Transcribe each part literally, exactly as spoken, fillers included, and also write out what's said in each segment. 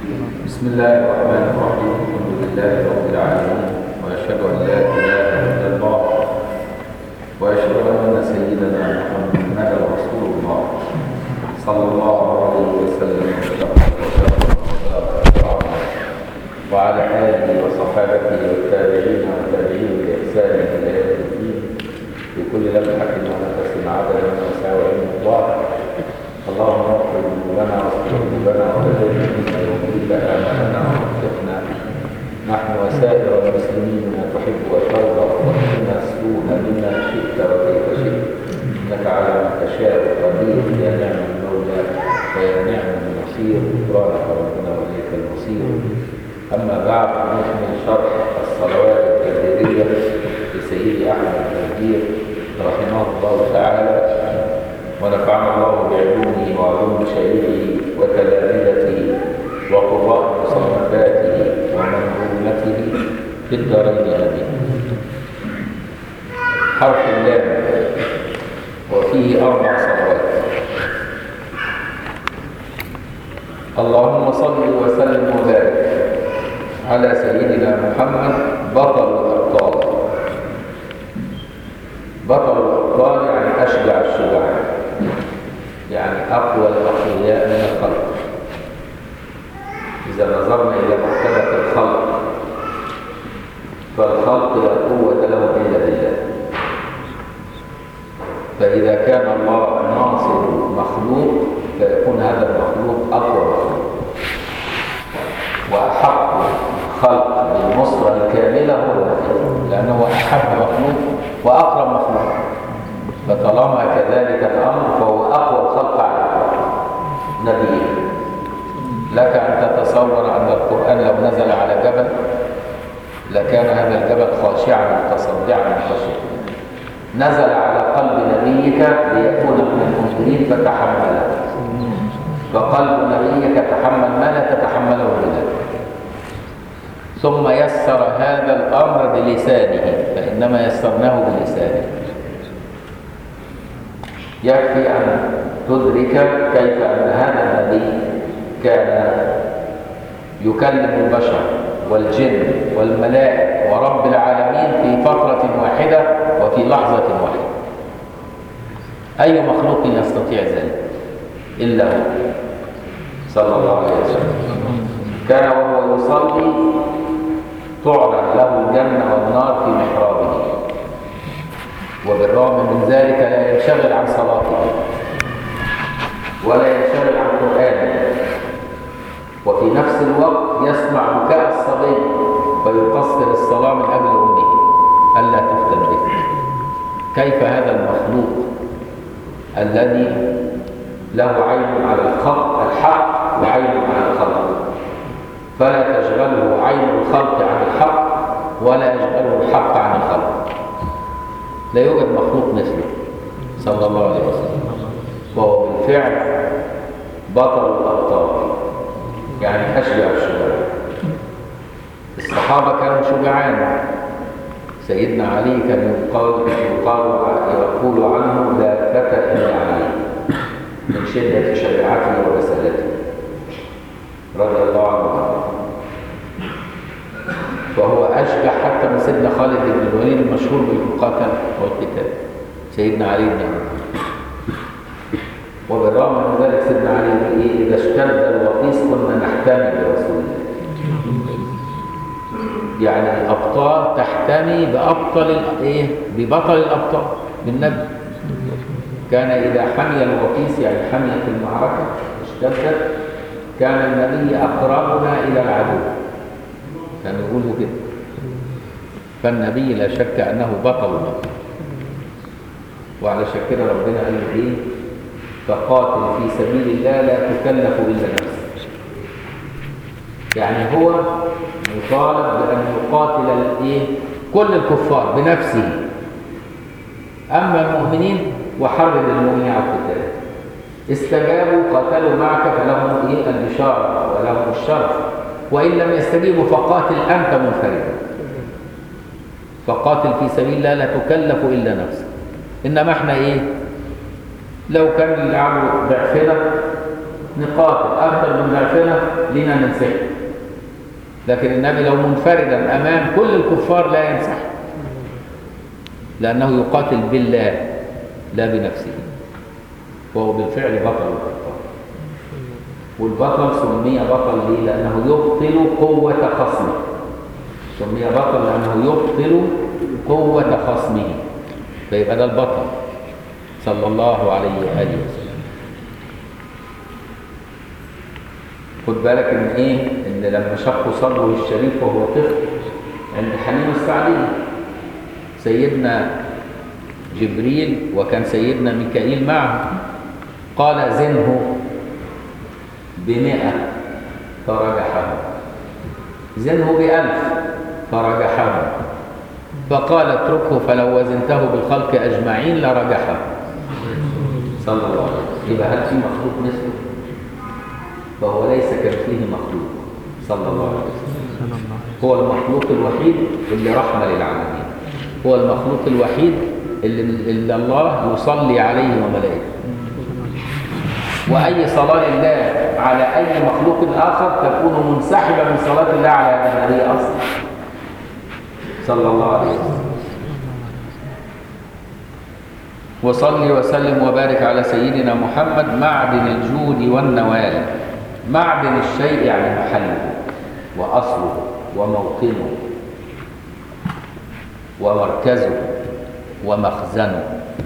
بسم الله الرحمن الرحيم. الحمد لله رب العالمين، وأشهد أن لا إله إلا الله، وأشهد أن سيدنا محمدا رسول الله صلى الله عليه وسلم وعلى آله وصحابته والتابعين والتابعين بإحسان إلى يوم الدين في كل لمحة ونفس عدد ما يسع علم الله. اللهم اغفر ذنوبنا واستر ذنوبنا وتجنبنا وكل أعمالنا ووفقنا نحن وسائر المسلمين ما تحب وترضى، واهدنا السوء بما شئت وكيف شئت، إنك على ما تشاء قدير. يا نعم المولى ويا نعم النصير، غفرانك ربنا وإليك المصير. أما بعد، نكمل شرح الصلوات التبريرية لسيدي أحمد التهجير رحمه الله تعالى، ونفعنا الله بعلومه وعلوم شيخه وتلامذته وقراء مصنفاته ومنظومته في الدارين آمين. حرف اللام، وفيه أربع صلوات. اللهم صل وسلم وبارك على سيدنا محمد بطل الأبطال. بطل الأبطال يعني أشجع الشجعان، يعني أقوى الأقوياء من الخلق. إذا نظرنا إلى مرتبة الخلق، فالخلق لا قوة له إلا بالله. فإذا كان الله ناصر مخلوق، فيكون هذا المخلوق أقوى مخلوق، وأحق خلق بالنصرة الكاملة هو النبي، لأنه أحب مخلوق وأقرب مخلوق. فطالما كذلك الأمر، فهو أقوى الخلق على الأرض نبي. لك أن تتصور أن القرآن لو نزل على جبل لكان هذا الجبل خاشعا متصدعا من خشية. نزل على قلب نبيك ليكون من المنذرين فتحمله، فقلب نبيك تحمل ما لا تتحمله بلاد. ثم يسر هذا الأمر بلسانه، فإنما يسرناه بلسانه. يكفي أن تدرك كيف أن هذا النبي كان يكلم البشر والجن والملائكة ورب العالمين في فترة واحدة وفي لحظة واحدة. أي مخلوق يستطيع ذلك إلا هو صلى الله عليه وسلم. كان وهو يصلي تعرض له الجنة والنار في محرابه، وبالرغم من ذلك لا ينشغل عن صلاته ولا ينشغل عن قرآنه، وفي نفس الوقت يسمع بكاء الصبي فيقصر الصلاة من أجل أمه ألا تفتن به. كيف هذا المخلوق الذي له عين على الخلق الحق وعين على الخلق، فلا تشغله عين الخلق عن الحق ولا يشغله الحق عن الخلق. لا يوجد مخلوق مثله صلى الله عليه وسلم، وهو بالفعل بطل الأبطال، يعني أشجع الشجعان. الصحابة كانوا شجعان. سيدنا علي كان يقال يقال يقول عنه لا فتى إلا علي من شدة شجاعته ورسالته رضي الله عنه. فهو أشجع حتى من سيدنا خالد بن الوليد المشهور بالمقاتل والقتال، سيدنا علي بن أبي طالب. وبالرغم من ذلك سيدنا علي يقول إيه؟ إذا اشتد الوطيس كنا نحتمي برسول الله. يعني الأبطال تحتمي بأبطل إيه؟ ببطل الأبطال بالنبي. كان إذا حمي الوطيس، يعني حميت المعركة اشتدت، كان النبي أقربنا إلى العدو، كانوا يقولوا كده. فالنبي لا شك أنه بطل الله، وعلى كده ربنا قال له إيه؟ فقاتل في سبيل الله لا تكلف إلا نفسك. يعني هو مطالب بأن يقاتل الإيه؟ كل الكفار بنفسه. أما المؤمنين وحرض المؤمنين على القتال، استجابوا قاتلوا معك فلهم إيه؟ البشارة ولهم الشرف. وإن لم يستجيبوا فقاتل أنت منفردا. فقاتل في سبيل الله لا تكلف إلا نفسك. إنما احنا إيه؟ لو كان الأمر ضعفنا نقاتل، أكثر من ضعفنا لنا ننسحب. لكن النبي لو منفردا أمام كل الكفار لا ينسحب، لأنه يقاتل بالله لا بنفسه، وهو بالفعل بطل الكفار. والبطل سمي بطل ليه؟ لأنه يبطل قوة خصمه. سمي بطل لأنه يبطل قوة خصمه، فيبقى ده البطل صلى الله عليه وآله وسلم. خد بالك ان ايه؟ ان لما شقوا صدره الشريف وهو طفل عند حليمة السعدية، سيدنا جبريل وكان سيدنا ميكائيل معه، قال زنه بمئة فرجحه، زنه بألف فرجحه، فقال اتركه فلو وزنته بالخلق أجمعين لرجحه صلى الله عليه وسلم. يبقى هل في مخلوق مثله؟ فهو ليس كمثله مخلوق صلى الله عليه وسلم. هو المخلوق الوحيد اللي رحمة للعالمين، هو المخلوق الوحيد اللي, اللي الله يصلي عليه وملائكته. وأي صلاة لله على أي مخلوق آخر تكون منسحبة من صلاة الله على النبي أصلا صلى الله عليه وسلم. وصلي وسلم وبارك على سيدنا محمد معدن الجود والنوال. معدن الشيء يعني محله وأصله وموطنه ومركزه ومخزنه.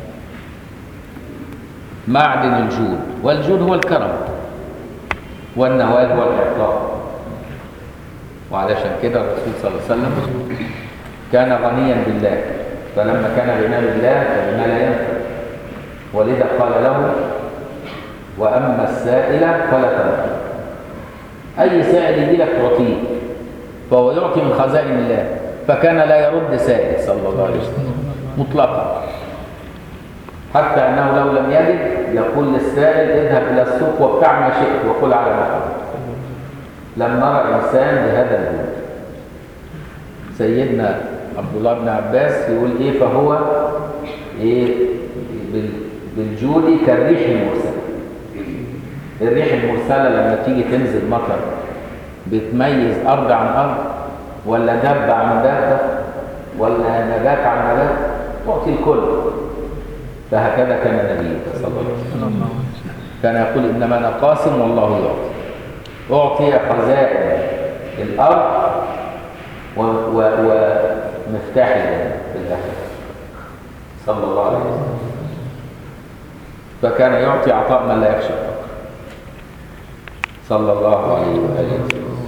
معدن الجود، والجود هو الكرم، والنوال هو الإعطاء. وعلشان كده الرسول صلى الله عليه وسلم كان غنيا بالله، فلما كان غنى بالله فبما لا ينفع، ولذا قال له وأما السائل فلا تنفع. أي سائل يجي لك تعطيه، فهو يعطي من خزائن الله، فكان لا يرد سائل صلى الله عليه وسلم مطلقا، حتى أنه لو لم يجد يقول للسائل اذهب إلى السوق وابتع ما شئت وقل على ما حرمت. لم نرى إنسان بهذا الجود. سيدنا عبد الله بن عباس يقول إيه؟ فهو إيه بالجود كالريح المرسلة. الريح المرسلة لما تيجي تنزل مطر بتميز أرض عن أرض، ولا دابة عن دابة، ولا نبات عن نبات، تعطي الكل. فهكذا كان النبي صلى الله عليه وسلم، كان يقول إنما أنا قاسم والله يعطي. أعطي خزائن الأرض ومفتاح الجنة في الآخرة صلى الله عليه وسلم. فكان يعطي عطاء من لا يخشى صلى الله عليه وآله وسلم.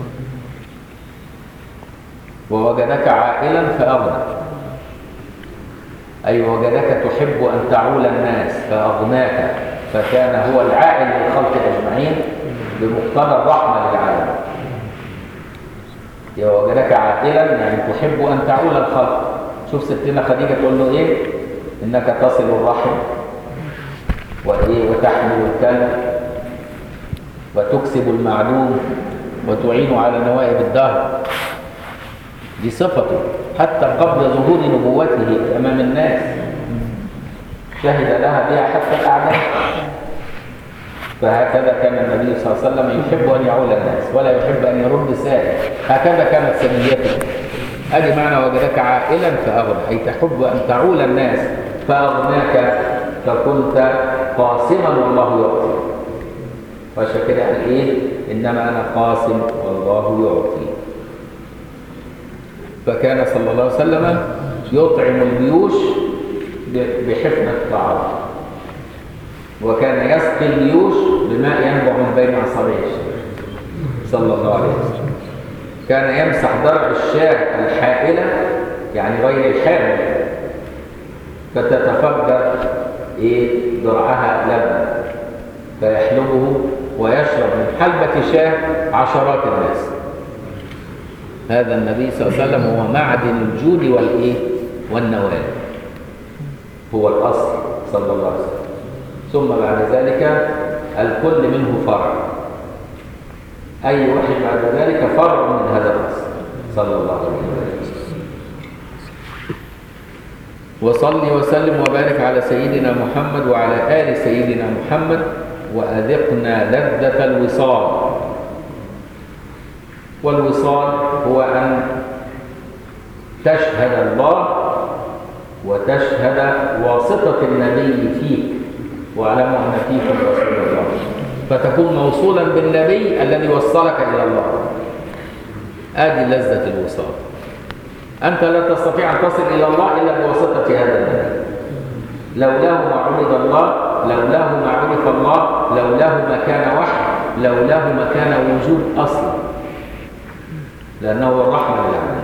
ووجدك عائلا فأغنى، أي وجدك تحب أن تعول الناس فأغناك، فكان هو العائل للخلق أجمعين بمقتضى الرحمة للعالم. ووجدك عائلا يعني تحب أن تعول الخلق. شوف ستنا خديجة تقول له إيه؟ إنك تصل الرحم وإيه وتحمل الكلب وتكسب المعلوم وتعين على نوائب الدهر. دي صفته حتى قبل ظهور نبوته أمام الناس، شهد لها بها حتى الأعداء. فهكذا كان النبي صلى الله عليه وسلم يحب أن يعول الناس ولا يحب أن يرد سائل. هكذا كانت سميته. أدي معنى وجدك عائلا فأغنى، أي تحب أن تعول الناس فأغناك، فكنت قاسما والله يعطي. فعشان كده قال إيه؟ إنما أنا قاسم والله يعطي. فكان صلى الله عليه وسلم يطعم الجيوش بحفنة الطعام، وكان يسقي الجيوش بماء ينبع من بين أصابعه صلى الله عليه وسلم. كان يمسح درع الشاة الحائلة يعني غير الحامل، فتتفجر إيه درعها لبن فيحلبه ويشرب من حلبة شاة عشرات الناس. هذا النبي صلى الله عليه وسلم هو معدن الجود والإيه والنوال، هو الأصل صلى الله عليه وسلم. ثم بعد ذلك الكل منه فرع، أي واحد بعد ذلك فرع من هذا الأصل صلى الله عليه وسلم. وصلي وسلم وبارك على سيدنا محمد وعلى آل سيدنا محمد وأذقنا لذة الوصال. والوصال هو أن تشهد الله وتشهد واسطة النبي فيك، واعلموا أن فيكم رسول الله، فتكون موصولا بالنبي الذي وصلك إلى الله. هذه لذة الوصال. أنت لا تستطيع أن تصل إلى الله إلا بواسطة هذا النبي. لولاه ما عبد الله، لولاه ما عرف الله، لولاه ما كان وحي، لولاه ما كان وجود أصلا، لأنه هو الرحمة للعالمين،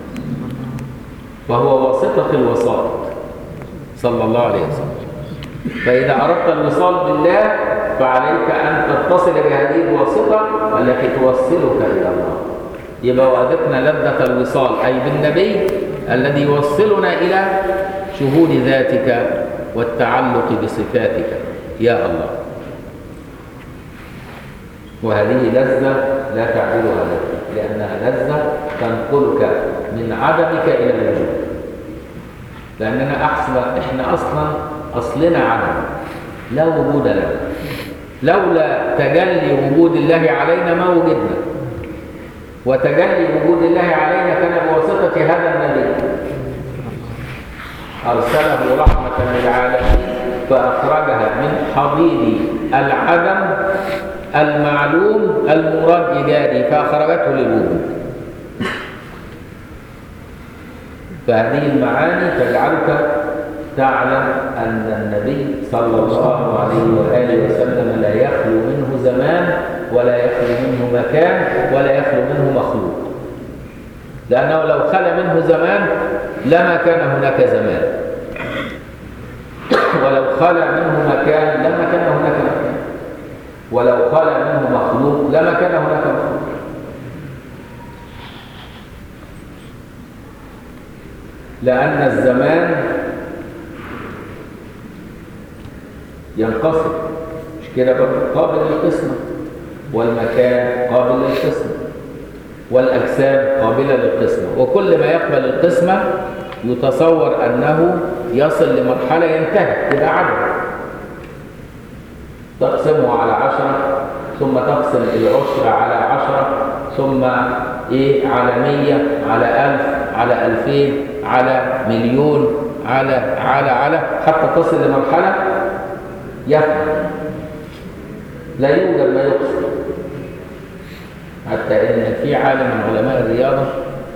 وهو واسطة الوساط صلى الله عليه وسلم. فإذا أردت الوصال بالله فعليك أن تتصل بهذه الواسطة التي توصلك إلى الله. يبقى وأذقنا لذة الوصال أي بالنبي الذي يوصلنا إلى شهود ذاتك والتعلق بصفاتك يا الله. وهذه لذة لا تعدلها لك، لأنها لذة تنقلك من عدمك إلى الوجود. لأننا أحسن إحنا أصلا أصلنا عدم، لا وجود لنا. لولا تجلي وجود الله علينا ما وجدنا، وتجلي وجود الله علينا كان بواسطة هذا النبي أرسله رحمة للعالمين، فأخرجها من حضيض العدم المعلوم المراد إيجادي فأخرجته للوجود. فهذه المعاني تجعلك تعلم أن النبي صلى الله عليه وآله وسلم لا يخلو منه زمان ولا يخلو منه مكان ولا يخلو منه مخلوق، لأنه لو خلى منه زمان لما كان هناك زمان، ولو خلى منه مكان لما كان هناك مكان، ولو خلى منه مخلوق لما كان هناك مخلوق. لأن الزمان ينقسم، مش كده برضه، قابل للقسمة، والمكان قابل للقسمة، والأجسام قابلة للقسمة، وكل ما يقبل القسمة يتصور أنه يصل لمرحلة ينتهي يبقى عدد. تقسمه على عشرة، ثم تقسم العشرة على عشرة، ثم إيه على مية، على ألف، على ألفين، على مليون، على على على حتى تصل لمرحلة يفهم لا يوجد ما يقسم. حتى إن في عالم من علماء الرياضة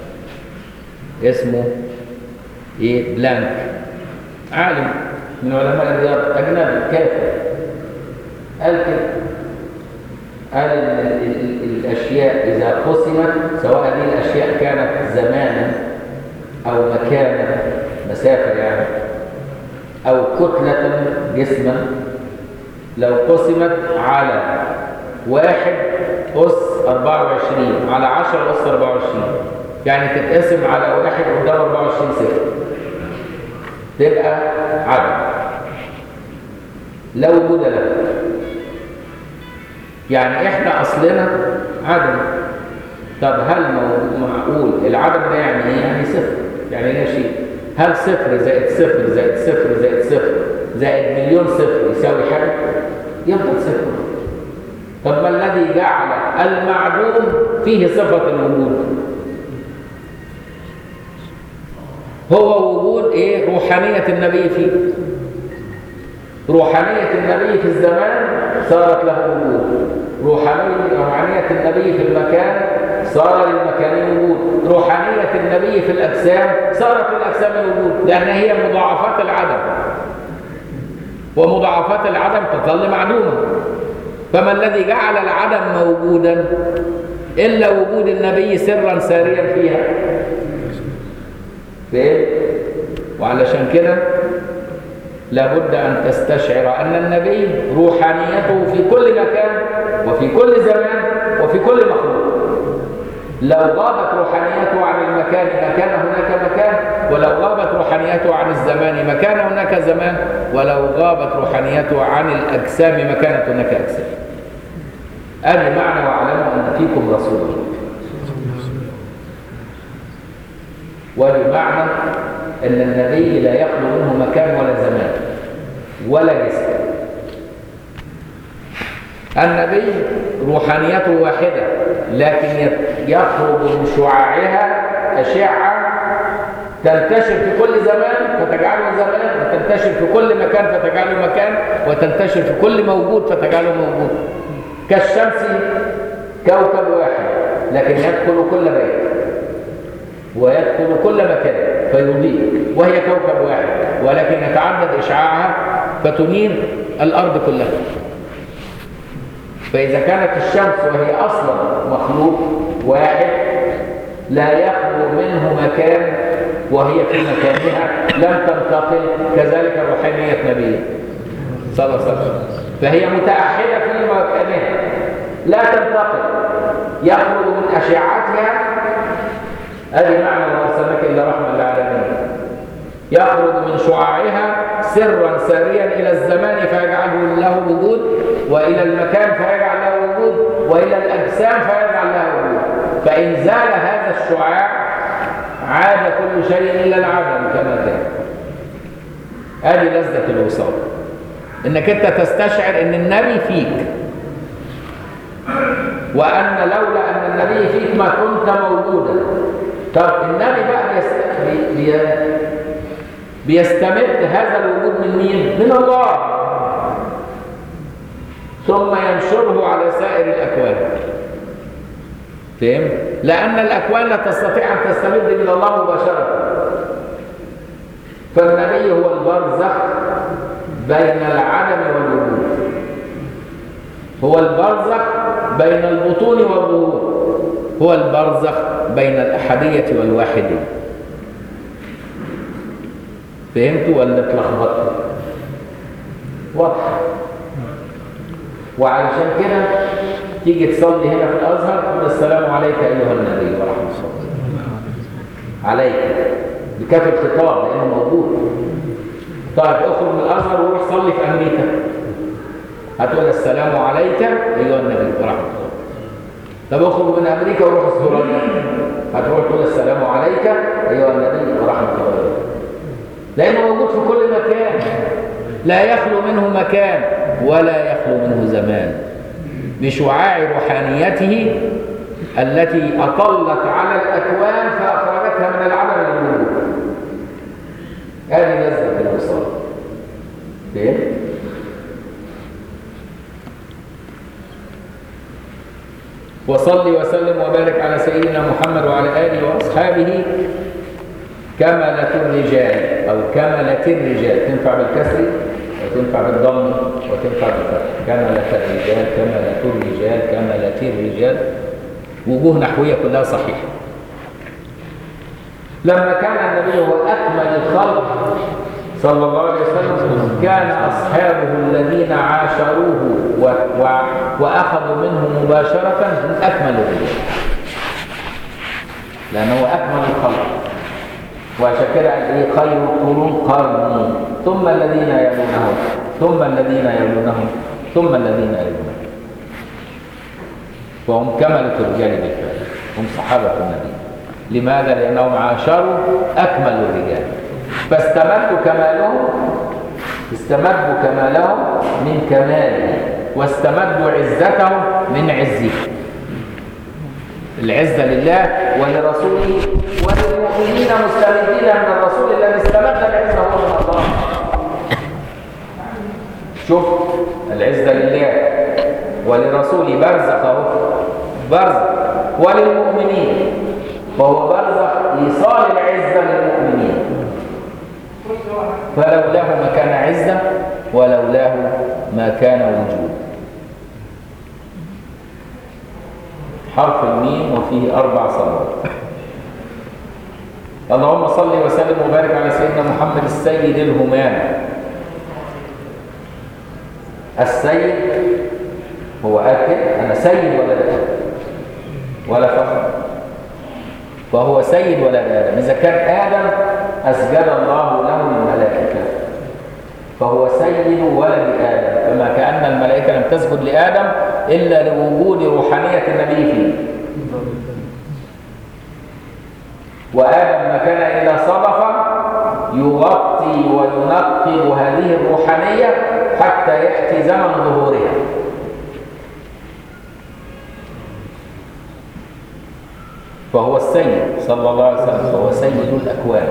اسمه إيه بلانك، عالم من علماء الرياضة أجنبي كافر، قال كده، قال إن الأشياء إذا قسمت، سواء هذه الأشياء كانت زمانا أو مكانا مسافة يعني، أو كتلة جسما، لو قسمت على واحد أس أربعة وعشرين على عشرة أس أربعة وعشرين، يعني تتقسم على واحد قدام أربعة وعشرين صفر، تبقى عدد لا وجود له. يعني احنا اصلنا عدم. طب هل معقول العدم ده يعني ايه؟ يعني صفر، يعني لا شيء. هل صفر زائد صفر زائد صفر زائد صفر زائد مليون صفر يساوي حاجه؟ يفضل صفر. طب ما الذي جعل المعدوم فيه صفه الوجود؟ هو وجود ايه؟ روحانيه النبي فيه. روحانيه النبي في الزمان صارت له وجود، روحانية روحانية النبي في المكان صار للمكان وجود، روحانية النبي في الأجسام صارت للأجسام وجود، لأن هي مضاعفات العدم، ومضاعفات العدم تظل معدومة. فما الذي جعل العدم موجودا إلا وجود النبي سرا ساريا فيها؟ فين؟ وعلشان كده لابد أن تستشعر أن النبي روحانيته في كل مكان وفي كل زمان وفي كل مخلوق. لو غابت روحانيته عن المكان مكان هناك مكان، ولو غابت روحانيته عن الزمان مكان هناك زمان، ولو غابت روحانيته عن الأجسام مكانت هناك أجسام. هذا معنى واعلموا أن فيكم رسول الله. وبمعنى أن النبي لا يخلو منه مكان ولا زمان ولا جسم. النبي روحانيته واحدة، لكن يخرج من شعاعها أشعة تنتشر في كل زمان فتجعله زمان، وتنتشر في كل مكان فتجعله مكان، وتنتشر في كل موجود فتجعله موجود. كالشمس كوكب واحد لكن يدخل كل بيت ويدخل كل مكان فيضيء، وهي كوكب واحد ولكن يتعدد إشعاعها فتنير الأرض كلها. فإذا كانت الشمس وهي أصلا مخلوق واحد لا يخلو منه مكان وهي في مكانها لم تنتقل، كذلك روحانية نبيه صلى الله عليه وسلم، فهي متأحدة في مكانها لا تنتقل، يخرج من أشعتها. هذه معنى ما أرسلناك إلا رحمة للعالمين. يخرج من شعاعها سرا ساريا إلى الزمان فيجعله له وجود، وإلى المكان فيجعل له وجود، وإلى الأجسام فيجعل له وجود. فإن زال هذا الشعاع عاد كل شيء إلى العدم كما كان. هذه لذة الوصال، إنك أنت تستشعر إن النبي فيك، وأن لولا أن النبي فيك ما كنت موجودا. طب النبي بقى بيست... بيستمد هذا الوجود من مين؟ من الله، ثم ينشره على سائر الأكوان. فهم؟ لأن الأكوان لا تستطيع أن تستمد من الله مباشرة. فالنبي هو البرزخ بين العدم والوجود، هو البرزخ بين البطون والظهور، هو البرزخ بين الأحدية والواحدية. فهمتوا ولا اتلخبطتوا؟ واضح. وعلشان كده تيجي تصلي هنا في الأزهر تقول السلام عليك أيها النبي ورحمة الله عليك بكاف الخطاب لأنه موجود. طيب اخرج من الأزهر وروح صلي في أمريكا هتقول السلام عليك أيها النبي ورحمة الله. طب اخرج من أمريكا وروح استراليا هتروح تقول السلام عليك أيها النبي ورحمة الله، لأنه موجود في كل مكان، لا يخلو منه مكان ولا يخلو منه زمان، بشعاع روحانيته التي أطلت على الأكوان فأخرجتها من العدم إلى الوجود. هذه لذة الوصال. فهم؟ وصلي وسلم وبارك على سيدنا محمد وعلى آله وأصحابه كملة الرجال، أو كملة الرجال، تنفع بالكسر وتنفع بالضم وتنفع بالفتح. كملة الرجال، كملة الرجال، كملة الرجال، وجوه نحوية كلها صحيحة. لما كان النبي هو أكمل الخلق صلى الله عليه وسلم كان أصحابه الذين عاشروه و... و... وأخذوا منه مباشرة من أكمل الرجال، لأنه أكمل الخلق. وعشان كده ايه خير القرون قرني ثم الذين يلونهم ثم الذين يلونهم ثم الذين يلونهم. وهم كملة الرجال بالفعل، هم صحابة النبي. لماذا؟ لأنهم عاشروا أكمل الرجال، فاستمدوا كمالهم استمدوا كمالهم من كماله، واستمدوا عزتهم من عزه. العزة لله ولرسوله وللمؤمنين مستمدين من الرسول الذي استمد العزة هو من الله. شوف، العزة لله ولرسوله برزخ اهو، برزخ، وللمؤمنين وهو برزخ إيصال العزة للمؤمنين. فلولاه ما كان عزة ولولاه ما كان وجود. حرف الميم وفيه أربع صلوات. اللهم صل وسلم وبارك على سيدنا محمد السيد الهمام. السيد هو أكد أنا سيد ولا لا ولا فخر، فهو سيد ولا آدم. إذا كان آدم أسجد الله له الملائكة فهو سيد ولد آدم، فما كأن الملائكة لم تسجد لآدم إلا لوجود روحانية النبي فيه. وآدم ما كان إلا صدفة يغطي وينقب هذه الروحانية حتى يأتي زمن ظهورها. فهو السيد صلى الله عليه وسلم، فهو سيد الأكوان،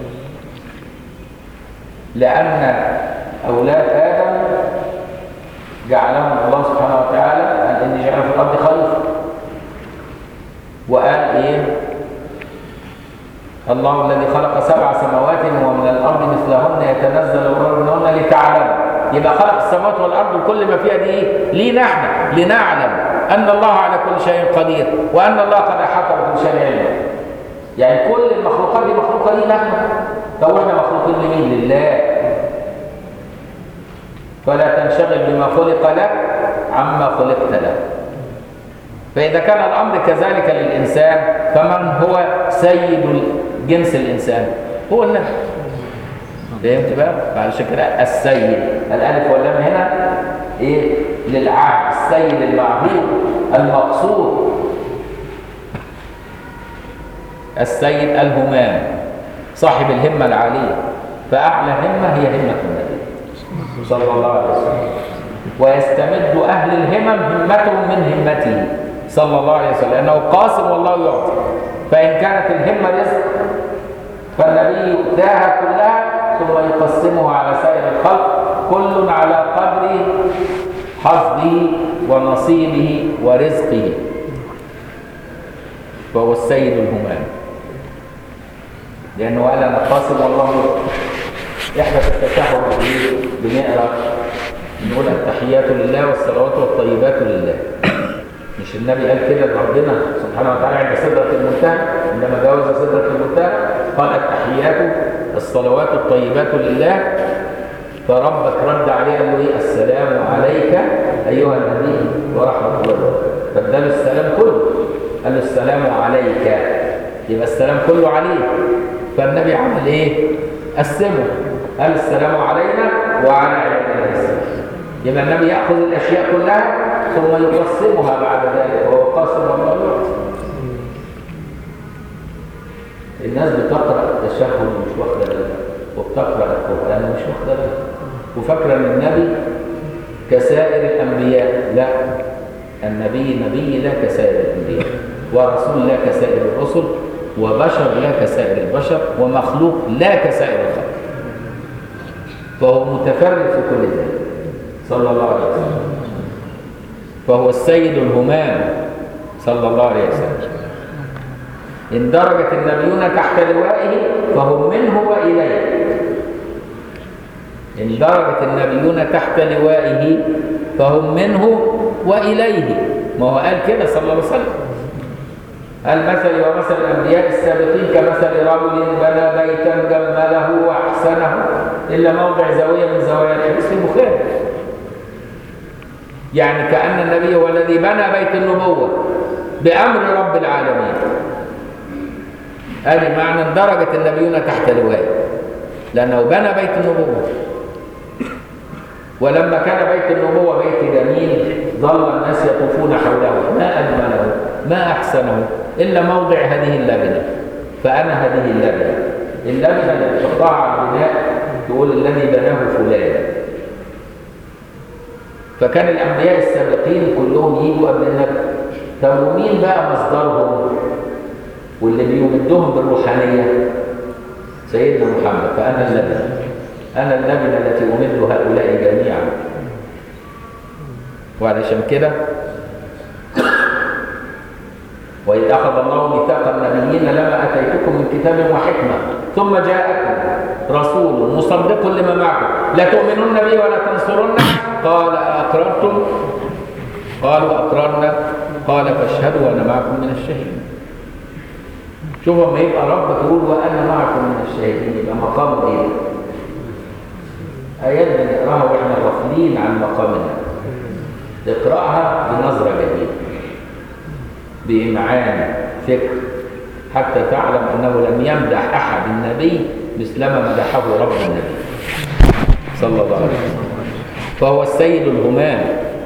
لأن أولاد آدم جعلهم الله سبحانه وتعالى قال إني جعل في الأرض خليفة، وقال إيه؟ الله الذي خلق سبع سماوات ومن الأرض مثلهن يتنزل الأمر منهن لتعلموا. يبقى خلق السماوات والأرض وكل ما فيها دي إيه؟ ليه نحن لنعلم أن الله على كل شيء قدير وأن الله قد أحاط بكل شيء علما. يعني كل المخلوقات دي مخلوقة ليه نحن، طب احنا مخلوقين لمين؟ لله. فلا تنشغل بما خلق لك عما خلقت له. فإذا كان الأمر كذلك للإنسان فمن هو سيد جنس الإنسان؟ هو النبي. فهمت بقى؟ فعلشان كده السيد، الألف واللام هنا إيه؟ للعهد، السيد المعهود المقصود، السيد الهمام صاحب الهمة العالية، فأعلى همة هي همة النبي صلى الله عليه وسلم، ويستمد أهل الهمم همتهم من همته صلى الله عليه وسلم، لأنه قاسم والله يعطي. فإن كانت الهمة رزق فالنبي يؤتاها كلها ثم يقسمها على سائر الخلق، كل على قدر حظه ونصيبه ورزقه، فهو السيد الهمام، لأنه قال أنا قاسم والله يعطي. إحنا في التشهد بنقرأ نقول التحيات لله والصلوات والطيبات لله. مش النبي قال كده لربنا سبحانه وتعالى عند سدرة المنتهى عندما جاوز سدرة المنتهى قال التحيات الصلوات الطيبات لله، فربك رد عليه قال له ايه؟ السلام عليك ايها النبي ورحمه الله وبركاته. فاداله السلام كله، قال له السلام عليك، يبقى السلام كله عليه. فالنبي عمل ايه؟ قسمه، قال السلام علينا وعلى عباد السلام. يبقى النبي ياخذ الاشياء كلها ثم يقسمها بعد ذلك، وهو قاسم والله يعطي. الناس بتقرا التشهد ومش واخده بالها، وبتقرا القران ومش واخده بالها، وفاكره ان النبي كسائر الانبياء. لا، النبي نبي لا كسائر الانبياء، ورسول لا كسائر الرسل، وبشر لا كسائر البشر، ومخلوق لا كسائر الخلق. فهو متفرد في كل ذلك صلى الله عليه وسلم، فهو السيد الهمام صلى الله عليه وسلم. إن درجت النبيون تحت لوائه فهم منه وإليه. إن درجت النبيون تحت لوائه فهم منه وإليه. ما هو قال كده صلى الله عليه وسلم، قال مثلي ومثل الأنبياء السابقين كمثل رجل بنى بيتا جمله وأحسنه إلا موضع زاوية من زوايا الحديث في البخاري. يعني كأن النبي هو الذي بنى بيت النبوة بأمر رب العالمين. هذه معنى درجة النبيون تحت لوائه، لأنه بنى بيت النبوة. ولما كان بيت النبوة بيت جميل ظل الناس يطوفون حوله، ما أجمله ما أحسنه إلا موضع هذه اللبنة. فأنا هذه اللبنة، اللبنة اللي تحطها على البناء تقول الذي بناه فلان. فكان الأنبياء السابقين كلهم يجوا قبل النبي. طب ومين بقى مصدرهم واللي بيمدهم بالروحانية؟ سيدنا محمد. فأنا اللبنة، أنا اللبنة التي أمد هؤلاء جميعا. وعلشان كده وإذ أخذ الله ميثاق النبيين لما أتيتكم من كتاب وحكمة ثم جاءكم رسول مصدق لما معكم لتؤمنن به ولا تنصرنه قال أقررتم قالوا أقررنا قال فاشهدوا وأنا معكم من الشهيدين. شوفوا لما يبقى ربك يقول وأنا معكم من الشهيدين يبقى مقام إيه؟ آيات بنقراها وإحنا غافلين عن مقامنا. اقرأها بنظرة جديدة بإمعان فكر حتى تعلم أنه لم يمدح أحد النبي مثلما مدحه رب النبي صلى الله عليه وسلم. فهو السيد الهمام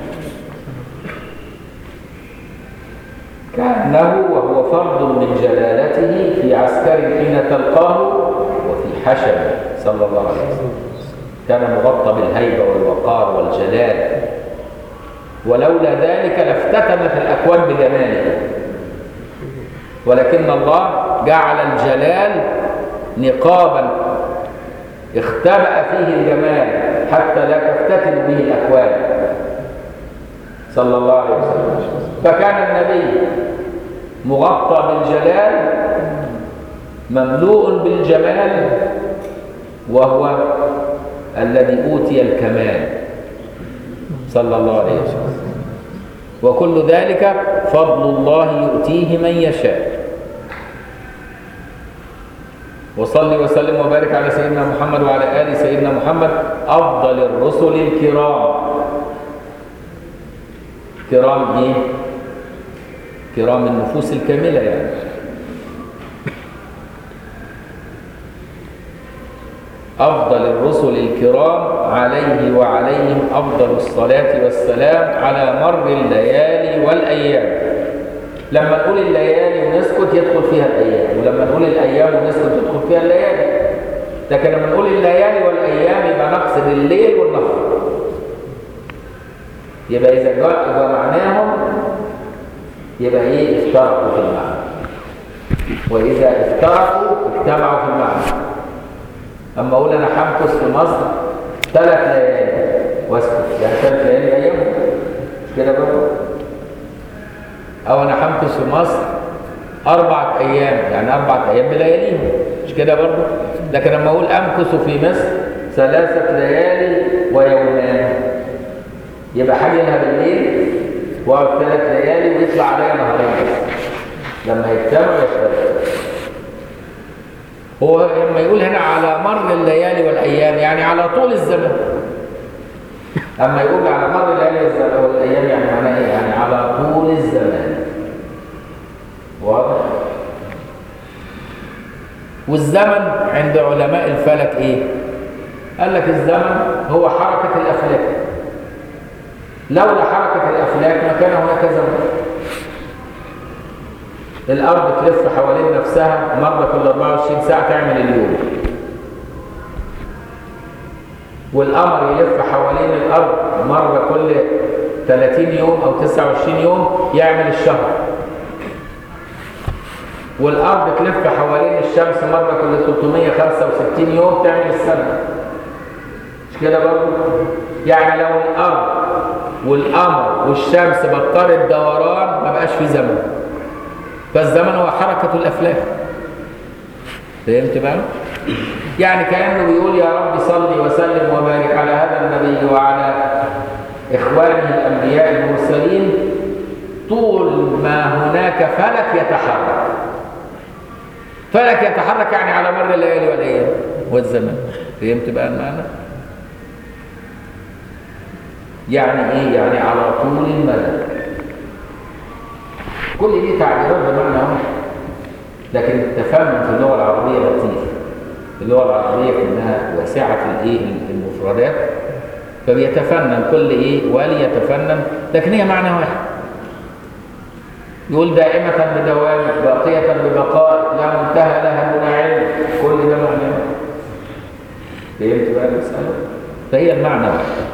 كأنه وهو فرد من جلالته في عسكر حين تلقاه وفي حشم صلى الله عليه وسلم. كان مغطى بالهيبة والوقار والجلال، ولولا ذلك لافتتنت الأكوان بجماله. ولكن الله جعل الجلال نقابا اختبأ فيه الجمال حتى لا تفتتن به الأكوان صلى الله عليه وسلم. فكان النبي مغطى بالجلال مملوء بالجمال، وهو الذي أوتي الكمال صلى الله عليه وسلم. وكل ذلك فضل الله يؤتيه من يشاء. وصلي وسلم وبارك على سيدنا محمد وعلى آل سيدنا محمد أفضل الرسل الكرام. كرام إيه؟ كرام النفوس الكاملة يعني. أفضل الرسل الكرام عليه وعليهم أفضل الصلاة والسلام على مر الليالي والأيام. لما نقول الليالي ونسكت يدخل فيها الأيام، ولما نقول الأيام ونسكت يدخل فيها الليالي. لكن لما نقول الليالي والأيام يبقى نقصد الليل والنهار. يبقى إذا جمعناهم يبقى إيه؟ افترقوا في المعنى. وإذا افترقوا اجتمعوا في المعنى. أما أقول أنا حمكس في مصر ثلاث ليالي واسكت، يعني ثلاث ليالي أيام مش كده برضه؟ أو أنا حمكس في مصر أربعة أيام، يعني أربعة أيام بلياليهم مش كده برضه؟ لكن لما أقول أمكس في مصر ثلاثة ليالي ويومان يبقى حاجة لها بالليل وأقعد ثلاث ليالي ويطلع عليا نهارين بس. لما يجتمعوا يشتغلوا. هو لما يقول هنا على مر الليالي والأيام يعني على طول الزمن. أما يقول على مر الليالي والأيام يعني معناه إيه؟ يعني على طول الزمان. واضح؟ والزمن عند علماء الفلك إيه؟ قال لك الزمن هو حركة الأفلاك. لولا حركة الأفلاك ما كان هناك زمن. الأرض تلف حوالين نفسها مرة كل أربعة وعشرين ساعة تعمل اليوم، والقمر يلف حوالين الأرض مرة كل ثلاثين يوم أو تسعة وعشرين يوم يعمل الشهر، والأرض تلف حوالين الشمس مرة كل ثلاثمائة وخمسة وستين يوم تعمل السنة. مش كده برضه؟ يعني لو الأرض والقمر والشمس بطلت دوران ما بقاش في زمن. فالزمن هو حركة الأفلاك. فهمت بقى؟ يعني كأنه بيقول يا رب صل وسلم وبارك على هذا النبي وعلى إخوانه الأنبياء المرسلين طول ما هناك فلك يتحرك. فلك يتحرك يعني على مر الليالي والأيام والزمن. فهمت بقى المعنى؟ يعني إيه؟ يعني على طول المدى. كل دي تعبيرات بمعنى واحد، لكن التفاهم في اللغه العربيه لطيف. اللغه العربيه انها واسعه الايه المفردات، فبيتفنن كل ايه ولي يتفنن، لكن هي معنى واحد. يقول دائمه بدوام، باقيه ببقاء، لا منتهى لها دون علم، كل ده معنى واحد. فهمت بقى المساله؟ فهي المعنى واحد.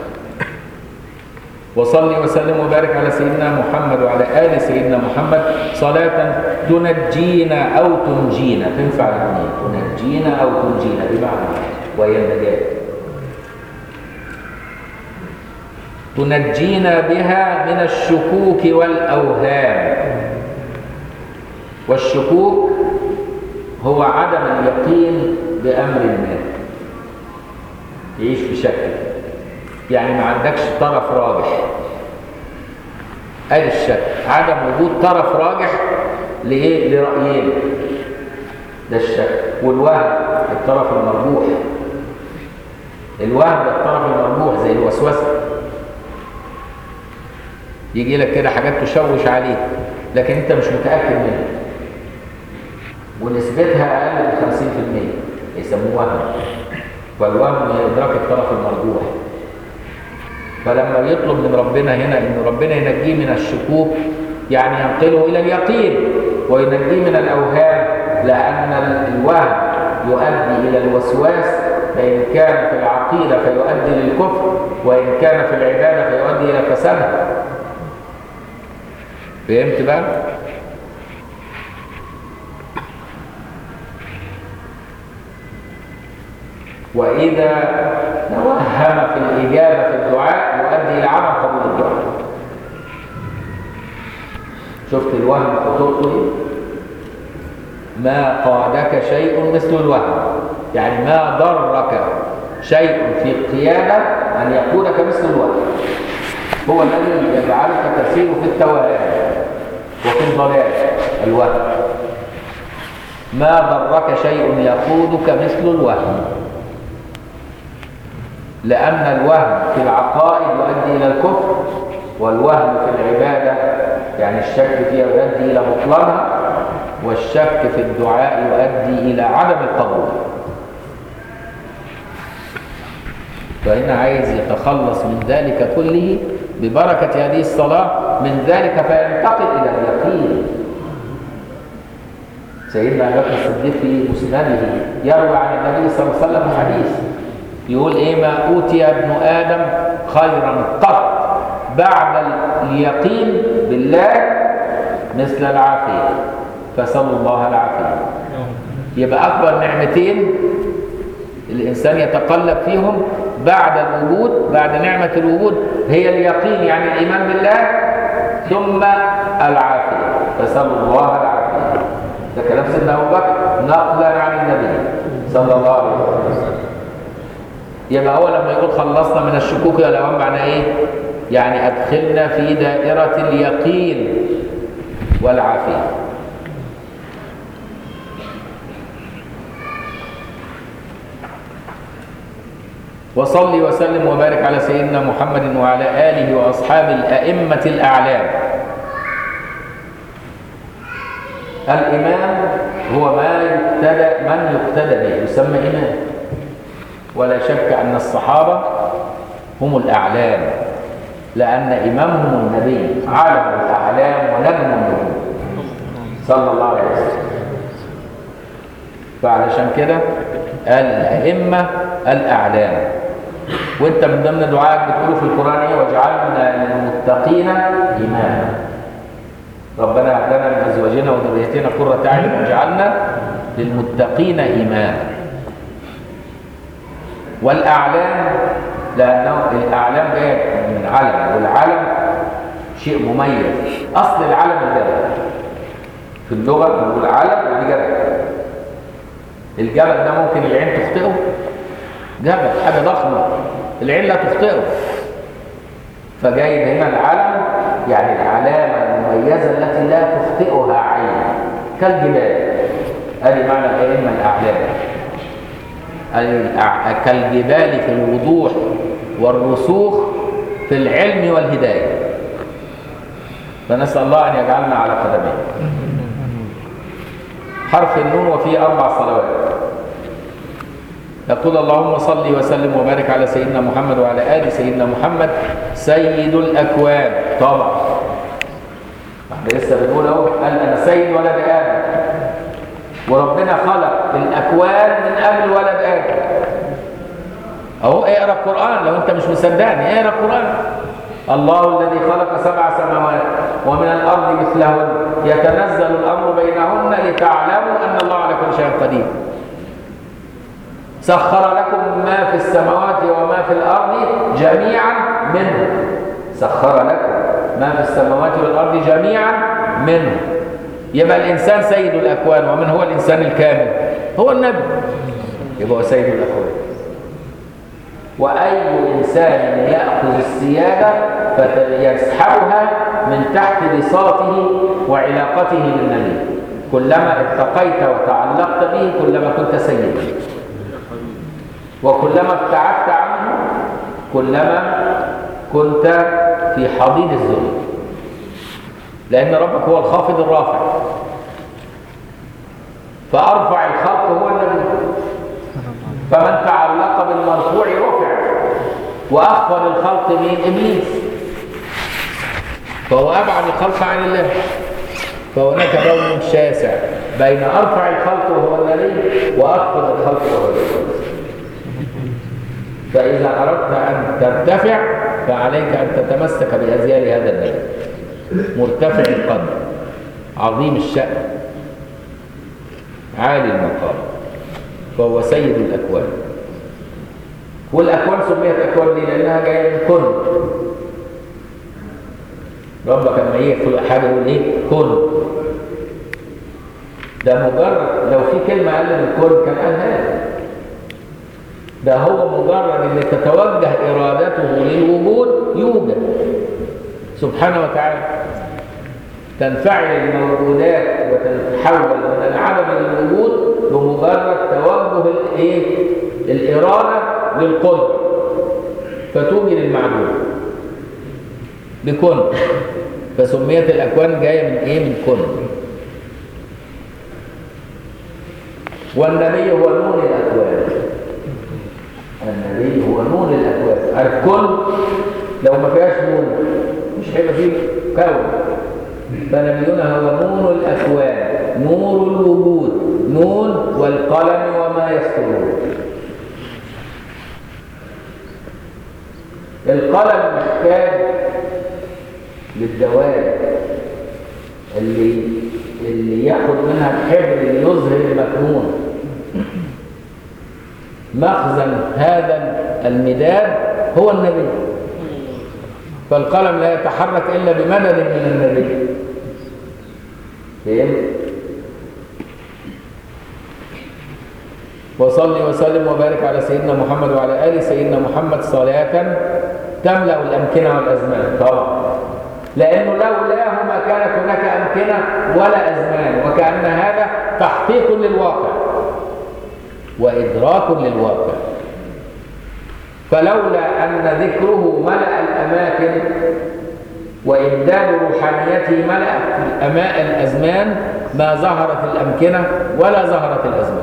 وصلي وسلم وبارك على سيدنا محمد وعلى آل سيدنا محمد صلاة تنجينا أو تنجينا. تنفع الاثنين، تنجينا أو تنجينا بمعنى وهي النجاة. تنجينا بها من الشكوك والأوهام. والشكوك هو عدم اليقين بأمر ما، يعيش في شك، يعني ما عندكش طرف راجح. ادي الشك، عدم وجود طرف راجح لايه؟ لرأيين. ده الشك. والوهم الطرف المرجوح. الوهم ده الطرف المرجوح زي الوسوسه. يجي لك كده حاجات تشوش عليك لكن انت مش متاكد منها ونسبتها اقل من خمسين في المية، يسموه وهم. والوهم ادراك الطرف المرجوح. فلما يطلب من ربنا هنا ان ربنا ينجيه من الشكوك يعني ينقله الى اليقين، وينجيه من الاوهام، لان الوهم يؤدي الى الوسواس، فان كان في العقيده فيؤدي للكفر، وان كان في العباده فيؤدي الى فسادها. فهمت بقى؟ وإذا توهم في الإجابة في الدعاء يؤدي إلى عدم قبول الدعاء. شفت الوهم خطورته إيه؟ ما قادك شيء مثل الوهم، يعني ما ضرك شيء في القيادة أن يقودك مثل الوهم، هو الذي يجعلك تسير في التوهان وفي الضلال. الوهم ما ضرك شيء يقودك مثل الوهم، لأن الوهم في العقائد يؤدي إلى الكفر، والوهم في العبادة يعني الشك فيها يؤدي إلى بطلانها، والشك في الدعاء يؤدي إلى عدم القبول. فهنا عايز يتخلص من ذلك كله ببركة هذه الصلاة من ذلك فينتقل إلى اليقين. سيدنا أبو بكر الصديق في مسنده يروي عن النبي صلى الله عليه وسلم حديث يقول إيه: ما أوتي ابن آدم خيرا قط بعد اليقين بالله مثل العافية، فسألوا الله العافية. يبقى أكبر نعمتين الإنسان يتقلب فيهم بعد الوجود، بعد نعمة الوجود، هي اليقين يعني الإيمان بالله، ثم العافية، فسألوا الله العافية. ده كلام سيدنا أبو بكر نقلا عن النبي صلى الله عليه وسلم. يبقى هو لما يقول خلصنا من الشكوك والأوهام معناه إيه؟ يعني أدخلنا في دائرة اليقين والعافية. وصلي وسلم وبارك على سيدنا محمد وعلى آله وأصحاب الأئمة الأعلام. الإمام هو ما يقتدى من يقتدى به يسمى إمام، ولا شك أن الصحابة هم الأعلام، لأن إمامهم النبي علم الأعلام ونجم النجوم صلى الله عليه وسلم. فعلشان كده الأئمة الأعلام. وانت من ضمن دعائك بتقوله في القرآن ايه؟ واجعلنا للمتقين إماما. ربنا هب لنا من أزواجنا وذريتنا قرة أعين واجعلنا للمتقين إماما. والأعلام لأنه الأعلام جاية من علم، والعلم شيء مميز. أصل العلم الجبل، في اللغة بنقول علم يعني جبل. الجبل ده ممكن العين تخطئه، جبل حاجة ضخمة العين لا تخطئه، فجاي هنا العلم يعني العلامة المميزة التي لا تخطئها عين كالجبال. هذه معنى الأئمة الأعلام، كالجبال في الوضوح والرسوخ في العلم والهداية. فنسأل الله أن يجعلنا على قدمه. حرف النون وفيه أربع صلوات. يقول اللهم صل وسلم وبارك على سيدنا محمد وعلى آل سيدنا محمد سيد الأكوان. طبعا احنا لسه بنقول اهو قال أنا سيد ولد آدم، وربنا خلق الأكوان من قبل ولد آدم. اهو اقرا القرآن لو انت مش مصدقني، اقرا القرآن. الله الذي خلق سبع سماوات ومن الأرض مثلهن يتنزل الأمر بينهن لتعلموا أن الله على كل شيء قدير. سخر لكم ما في السماوات وما في الأرض جميعا منه. سخر لكم ما في السماوات والأرض جميعا منه. يبقى الإنسان سيد الأكوان. ومن هو الإنسان الكامل؟ هو النبي، يبقى هو سيد الأكوان. وأي إنسان يأخذ السيادة فيسحبها من تحت بساطه وعلاقته بالنبي. كلما ارتقيت وتعلقت به كلما كنت سيدا، وكلما ابتعدت عنه كلما كنت في حضيض الذل، لأن ربك هو الخافض الرافع. فأرفع الخلق هو النبي، فمن تعلق بالمرفوع رفع، وأخفض الخلق من إبليس، فهو أبعد الخلق عن الله. فهناك بون شاسع بين أرفع الخلق وهو النبي وأخفض الخلق وهو النبي. فإذا أردت أن ترتفع فعليك أن تتمسك بأزيال هذا النبي، مرتفع القدر عظيم الشأن عالي المقام، فهو سيد الأكوان. والأكوان سميت أكوان ليه؟ لأنها جاية من كن. ربك لما يجي يقول حاجة يقول إيه؟ كن. ده مجرد لو في كلمة أقل من كن كان قال هذا. ده هو مجرد ان تتوجه ارادته للوجود يوجد سبحانه وتعالى. تنفعل الموجودات وتتحول من العدم للوجود بمجرد توجه الايه؟ الاراده للقدره، فتوجد المعلوم بكن. فسميت الاكوان جايه من ايه؟ من كن. والنبي هو نون الاكوان. النبي هو نون الاكوان. الكل لو ما فيهاش نون مش هيبقى فيه كون. فنبينا هو نون الاكوان، نور الوجود، نون والقلم وما يسطرون. القلم محتاج للدوال اللي اللي ياخد منها الحبر اللي يظهر المكنون. مخزن هذا المداد هو النبي. فالقلم لا يتحرك إلا بمدد من النبي. فهمت؟ وصلي وسلم وبارك على سيدنا محمد وعلى آل سيدنا محمد صلاة تملأ الأمكنة والأزمان. طبعا لأنه لولاه ما كانت هناك أمكنة ولا أزمان، وكأن هذا تحقيق للواقع وإدراك للواقع. فلولا أن ذكره ملأ الأماكن وإمداد روحانيته ملأ الأماء الأزمان ما ظهرت الأمكنة ولا ظهرت الأزمان.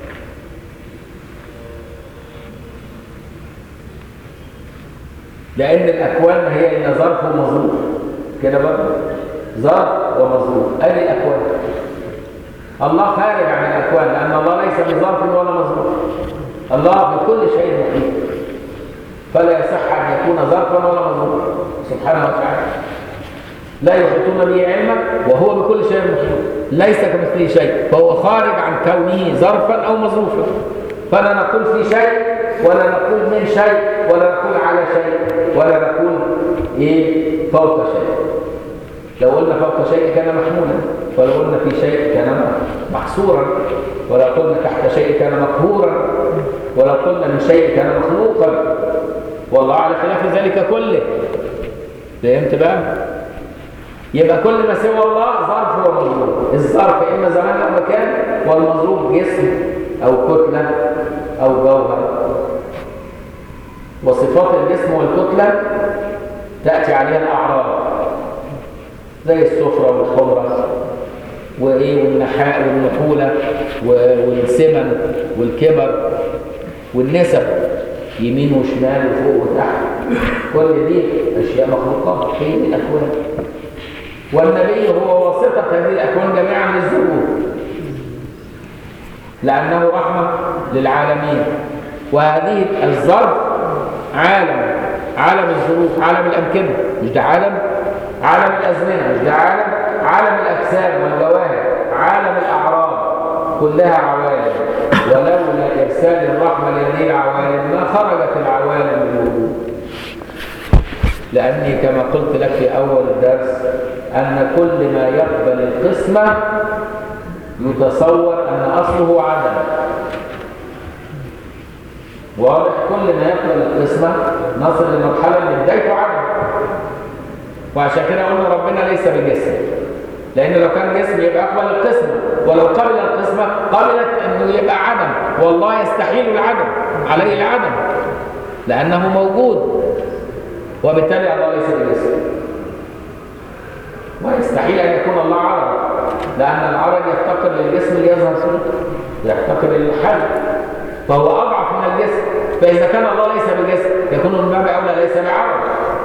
لأن الأكوان هي إن ظرف ومظروف كده برضه، ظرف ومظروف. أدي الأكوان. الله خارج عن الأكوان لأن الله ليس بظرف ولا مظروف. الله بكل شيء محيط، فلا يصح أن يكون ظرفا ولا مظروف سبحانه وتعالى. لا يحيطون به علما وهو بكل شيء محيط، ليس كمثله شيء، فهو خارج عن كونه ظرفا أو مظروفا. فلا نقول في شيء ولا نقول من شيء ولا نقول على شيء ولا نقول إيه فوق شيء. لو قلنا فوق شيء كان محمولا، ولو قلنا في شيء كان محصورا، ولو قلنا تحت شيء كان مقهورا، ولو قلنا من شيء كان مخلوقا، والله على خلاف ذلك كله. فهمت بقى؟ يبقى كل ما سوى الله ظرف ومظروف. الظرف إما زمان أو مكان، والمظروف جسم أو كتلة أو جوهر. وصفات الجسم والكتلة تأتي عليها الأعراض زي السفرة والخمرة وإيه والنحاء والنحولة والسمن والكبر والنسب يمين وشمال وفوق وتحت. كل دي أشياء مخلوقات في الأكوان. والنبي هو واسطة هذه الأكوان جميعا للظهور، لأنه رحمة للعالمين. وهذه الظرف عالم، عالم الظروف، عالم الأمكنة، مش ده عالم، عالم الأزمنة، مش ده عالم، عالم الأجسام والجواهر، عالم الأعراض، كلها عوالم. ولولا إرسال الرحمة لهذه العوالم ما خرجت العوالم من الوجود. لأني كما قلت لك في أول الدرس أن كل ما يقبل القسمة يتصور أن أصله عدم. واضح؟ كل ما يقبل القسمة نصل لمرحلة من بدايته عدم. وعشان كده قلنا ربنا ليس بجسم، لأن لو كان جسم يبقى أقبل القسمة، ولو قبل القسمة قبلت أنه يبقى عدم. والله يستحيل العدم، عليه العدم لأنه موجود، وبالتالي الله ليس بجسم. ويستحيل أن يكون الله عرض، لأن العرض يفتقر للجسم ليظهر صورته، يفتقر للحل، فهو أضعف من الجسم. فإذا كان الله ليس بجسم يكون من باب أولى ليس بعرض.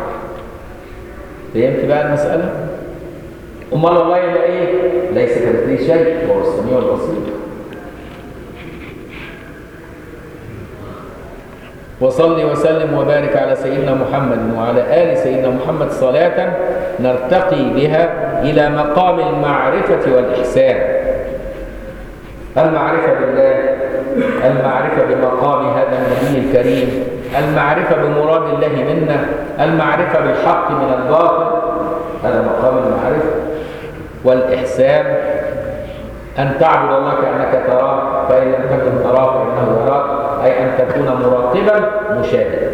فهمت بقى المسألة؟ أمال الله يبقى إيه؟ ليس كمثله شيء وهو السميع البصير. وصلي وسلم وبارك على سيدنا محمد وعلى آل سيدنا محمد صلاة نرتقي بها إلى مقام المعرفة والإحسان. المعرفة بالله، المعرفة بمقام هذا النبي الكريم، المعرفة بمراد الله منا، المعرفة بالحق من الباطل، هذا مقام المعرفة. والإحسان أن تعبد الله كأنك تراه، فإن لم تكن تراه فإنه يراك، أي أن تكون مراقبا مشاهدا.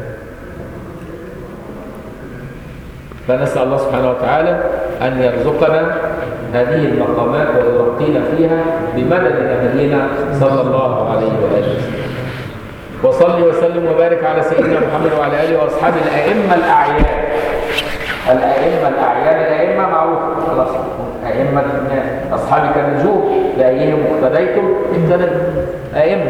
فنسأل الله سبحانه وتعالى أن يرزقنا هذه المقامات ويرقينا فيها بمدد نبينا صلى الله عليه وآله وسلم. وصلي وسلم وبارك على سيدنا محمد وعلى آله وأصحابه الأئمة الأعيان. الأئمة الأعيان، الأئمة معروفة خلاص، أئمة الناس، أصحابي كالنجوم بأيهم اقتديتم اهتديتم. أئمة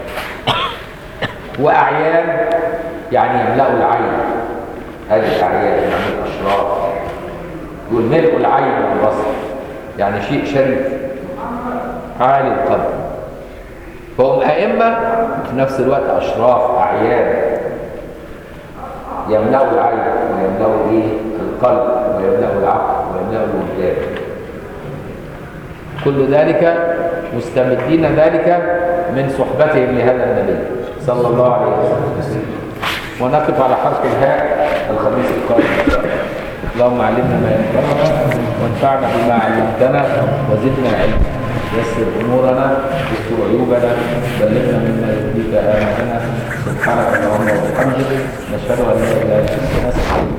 وأعيان يعني يملأوا العين، هذه الأعيان يعني الأشراف، يقول ملء العين والبصر، يعني شيء شريف عالي القدر. فهم أئمة في نفس الوقت أشراف أعيان يملأوا العين ويملأوا إيه؟ القلب ويملأوا العقل ويملأوا الوجدان. كل ذلك مستمدين ذلك من صحبتهم لهذا النبي صلى الله عليه وسلم. ونقف على حرف الهاء الخميس القادم. اللهم علمنا ما ينفعنا وانفعنا بما علمتنا وزدنا علما. يسر امورنا، استر عيوبنا، بلغنا مما يرضيك امالنا. سبحانك اللهم وبحمدك، نشهد ان لا اله الا انت، نستغفرك.